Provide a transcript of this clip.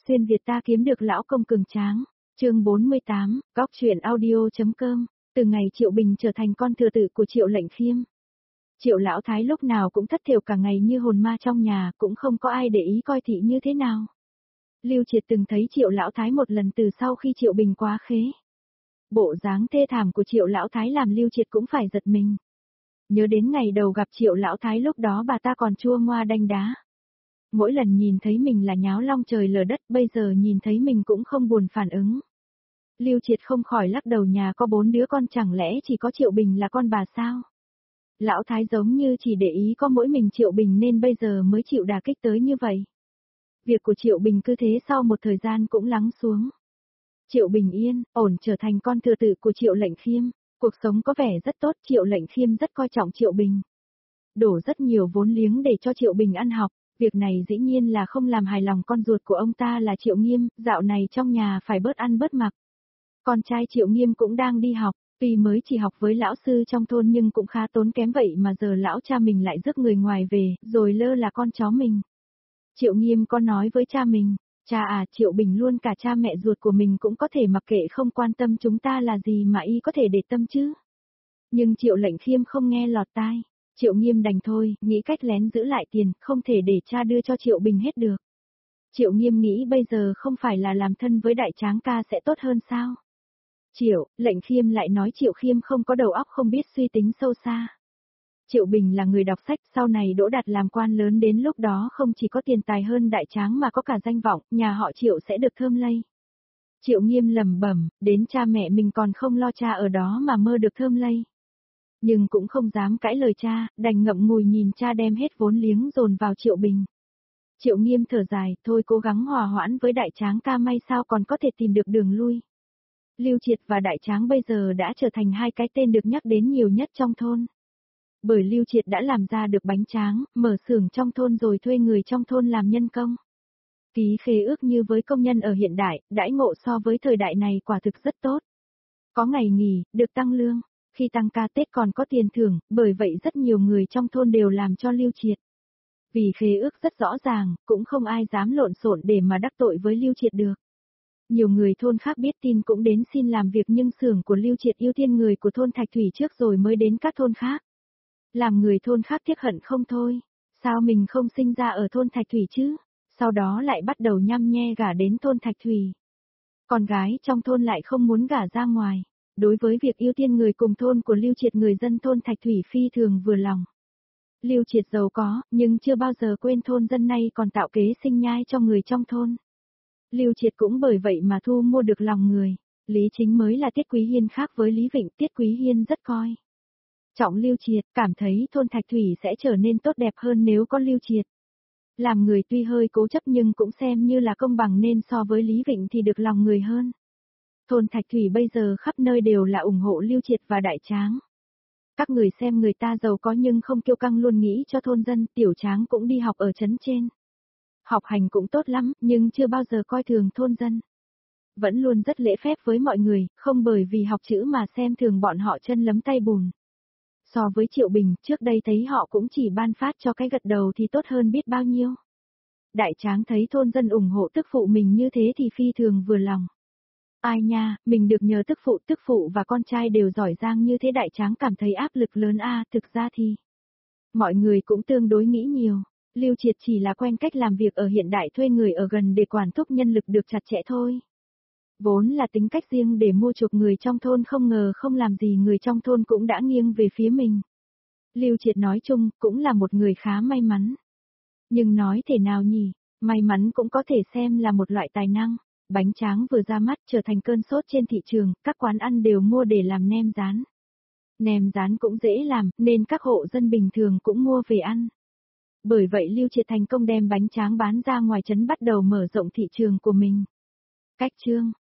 Xuyên Việt ta kiếm được lão công cường tráng. Chương 48, góc truyện audio.com. Từ ngày Triệu Bình trở thành con thừa tự của Triệu Lệnh Khiêm, Triệu lão thái lúc nào cũng thất thểu cả ngày như hồn ma trong nhà, cũng không có ai để ý coi thị như thế nào. Lưu Triệt từng thấy Triệu lão thái một lần từ sau khi Triệu Bình quá khế. Bộ dáng thê thảm của Triệu lão thái làm Lưu Triệt cũng phải giật mình. Nhớ đến ngày đầu gặp Triệu lão thái, lúc đó bà ta còn chua ngoa đanh đá. Mỗi lần nhìn thấy mình là nháo long trời lở đất, bây giờ nhìn thấy mình cũng không buồn phản ứng. Lưu Triệt không khỏi lắc đầu, nhà có 4 đứa con chẳng lẽ chỉ có Triệu Bình là con bà sao? Lão thái giống như chỉ để ý có mỗi mình Triệu Bình nên bây giờ mới chịu đả kích tới như vậy. Việc của Triệu Bình cứ thế sau một thời gian cũng lắng xuống. Triệu Bình yên, ổn trở thành con thừa tự của Triệu Lệnh Khiêm, cuộc sống có vẻ rất tốt, Triệu Lệnh Khiêm rất coi trọng Triệu Bình. Đổ rất nhiều vốn liếng để cho Triệu Bình ăn học, việc này dĩ nhiên là không làm hài lòng con ruột của ông ta là Triệu Nghiêm, dạo này trong nhà phải bớt ăn bớt mặc. Con trai Triệu Nghiêm cũng đang đi học, tuy mới chỉ học với lão sư trong thôn nhưng cũng khá tốn kém, vậy mà giờ lão cha mình lại rước người ngoài về, rồi lơ là con chó mình. Triệu Nghiêm có nói với cha mình, cha à, Triệu Bình luôn cả cha mẹ ruột của mình cũng có thể mặc kệ không quan tâm chúng ta là gì mà y có thể để tâm chứ. Nhưng Triệu Lệnh Khiêm không nghe lọt tai, Triệu Nghiêm đành thôi, nghĩ cách lén giữ lại tiền, không thể để cha đưa cho Triệu Bình hết được. Triệu Nghiêm nghĩ bây giờ không phải là làm thân với đại tráng ca sẽ tốt hơn sao? Triệu Lệnh Khiêm lại nói Triệu Khiêm không có đầu óc, không biết suy tính sâu xa. Triệu Bình là người đọc sách, sau này đỗ đạt làm quan lớn, đến lúc đó không chỉ có tiền tài hơn đại tráng mà có cả danh vọng, nhà họ Triệu sẽ được thơm lây. Triệu Nghiêm lẩm bẩm, đến cha mẹ mình còn không lo, cha ở đó mà mơ được thơm lây. Nhưng cũng không dám cãi lời cha, đành ngậm ngùi nhìn cha đem hết vốn liếng dồn vào Triệu Bình. Triệu Nghiêm thở dài, thôi cố gắng hòa hoãn với đại tráng ca, may sao còn có thể tìm được đường lui. Lưu Triệt và đại tráng bây giờ đã trở thành hai cái tên được nhắc đến nhiều nhất trong thôn. Bởi Lưu Triệt đã làm ra được bánh tráng, mở xưởng trong thôn rồi thuê người trong thôn làm nhân công. Ký khế ước như với công nhân ở hiện đại, đãi ngộ so với thời đại này quả thực rất tốt. Có ngày nghỉ, được tăng lương, khi tăng ca Tết còn có tiền thưởng, bởi vậy rất nhiều người trong thôn đều làm cho Lưu Triệt. Vì khế ước rất rõ ràng, cũng không ai dám lộn xộn để mà đắc tội với Lưu Triệt được. Nhiều người thôn khác biết tin cũng đến xin làm việc, nhưng xưởng của Lưu Triệt ưu tiên người của thôn Thạch Thủy trước rồi mới đến các thôn khác. Làm người thôn khác tiếc hận không thôi, sao mình không sinh ra ở thôn Thạch Thủy chứ, sau đó lại bắt đầu nhăm nhe gả đến thôn Thạch Thủy. Con gái trong thôn lại không muốn gả ra ngoài, đối với việc ưu tiên người cùng thôn của Lưu Triệt, người dân thôn Thạch Thủy phi thường vừa lòng. Lưu Triệt giàu có, nhưng chưa bao giờ quên thôn dân, nay còn tạo kế sinh nhai cho người trong thôn. Lưu Triệt cũng bởi vậy mà thu mua được lòng người. Lý Chính mới là Tiết Quý Hiên, khác với Lý Vịnh, Tiết Quý Hiên rất coi trọng Lưu Triệt, cảm thấy thôn Thạch Thủy sẽ trở nên tốt đẹp hơn nếu có Lưu Triệt. Làm người tuy hơi cố chấp nhưng cũng xem như là công bằng, nên so với Lý Vịnh thì được lòng người hơn. Thôn Thạch Thủy bây giờ khắp nơi đều là ủng hộ Lưu Triệt và đại tráng. Các người xem người ta giàu có nhưng không kiêu căng, luôn nghĩ cho thôn dân. Tiểu Tráng cũng đi học ở trấn trên. Học hành cũng tốt lắm, nhưng chưa bao giờ coi thường thôn dân. Vẫn luôn rất lễ phép với mọi người, không bởi vì học chữ mà xem thường bọn họ chân lấm tay bùn. So với Triệu Bình, trước đây thấy họ cũng chỉ ban phát cho cái gật đầu thì tốt hơn biết bao nhiêu. Đại tráng thấy thôn dân ủng hộ tức phụ mình như thế thì phi thường vừa lòng. Ai nha, mình được nhờ tức phụ và con trai đều giỏi giang như thế, đại tráng cảm thấy áp lực lớn a. Thực ra thì mọi người cũng tương đối nghĩ nhiều. Lưu Triệt chỉ là quen cách làm việc ở hiện đại, thuê người ở gần để quản thúc nhân lực được chặt chẽ thôi. Vốn là tính cách riêng để mua chuộc người trong thôn, không ngờ không làm gì người trong thôn cũng đã nghiêng về phía mình. Lưu Triệt nói chung cũng là một người khá may mắn. Nhưng nói thể nào nhỉ, may mắn cũng có thể xem là một loại tài năng. Bánh tráng vừa ra mắt trở thành cơn sốt trên thị trường, các quán ăn đều mua để làm nem rán. Nem rán cũng dễ làm, nên các hộ dân bình thường cũng mua về ăn. Bởi vậy Lưu Triệt thành công đem bánh tráng bán ra ngoài trấn, bắt đầu mở rộng thị trường của mình. Cách chương